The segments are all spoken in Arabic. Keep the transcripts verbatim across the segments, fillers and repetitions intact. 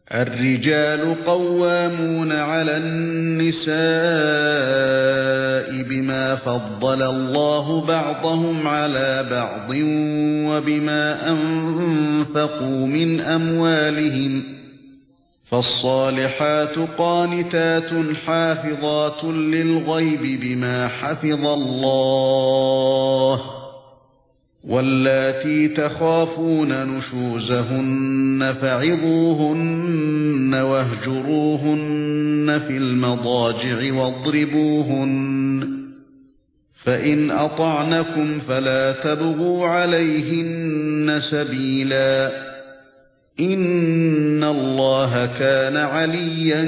الرجال قوامون على النساء بما فضل الله بعضهم على بعض وبما أنفقوا من أموالهم، فالصالحات قانتات حافظات للغيب بما حفظ الله، واللاتي تخافون نشوزهن فعظوهن واهجروهن في المضاجع واضربوهن، فإن أطعنكم فلا تبغوا عليهن سبيلا، إن الله كان عليا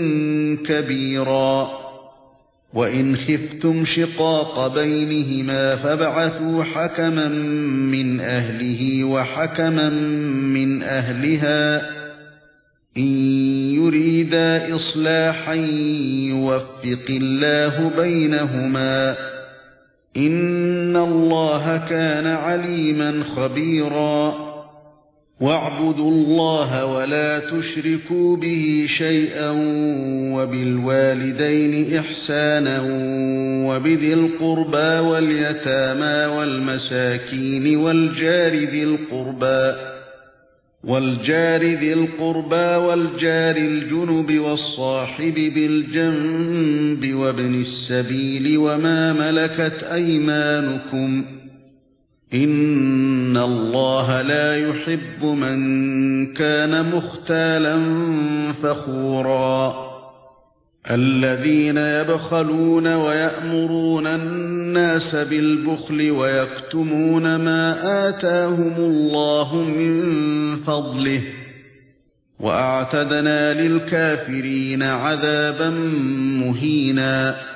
كبيرا. وإن خفتم شقاق بينهما فابعثوا حكما من أهله وحكما من أهلها، إن يريدا إصلاحا يوفق الله بينهما، إن الله كان عليما خبيرا. واعبدوا الله ولا تشركوا به شيئا وبالوالدين إحسانا وبذي القربى واليتامى والمساكين والجار ذي القربى والجار ذي القربى والجار الجنب والصاحب بالجنب وابن السبيل وما ملكت أيمانكم، إن الله لا يحب من كان مختالا فخورا. الذين يبخلون ويأمرون الناس بالبخل ويكتمون ما آتاهم الله من فضله، وأعتدنا للكافرين عذابا مهينا.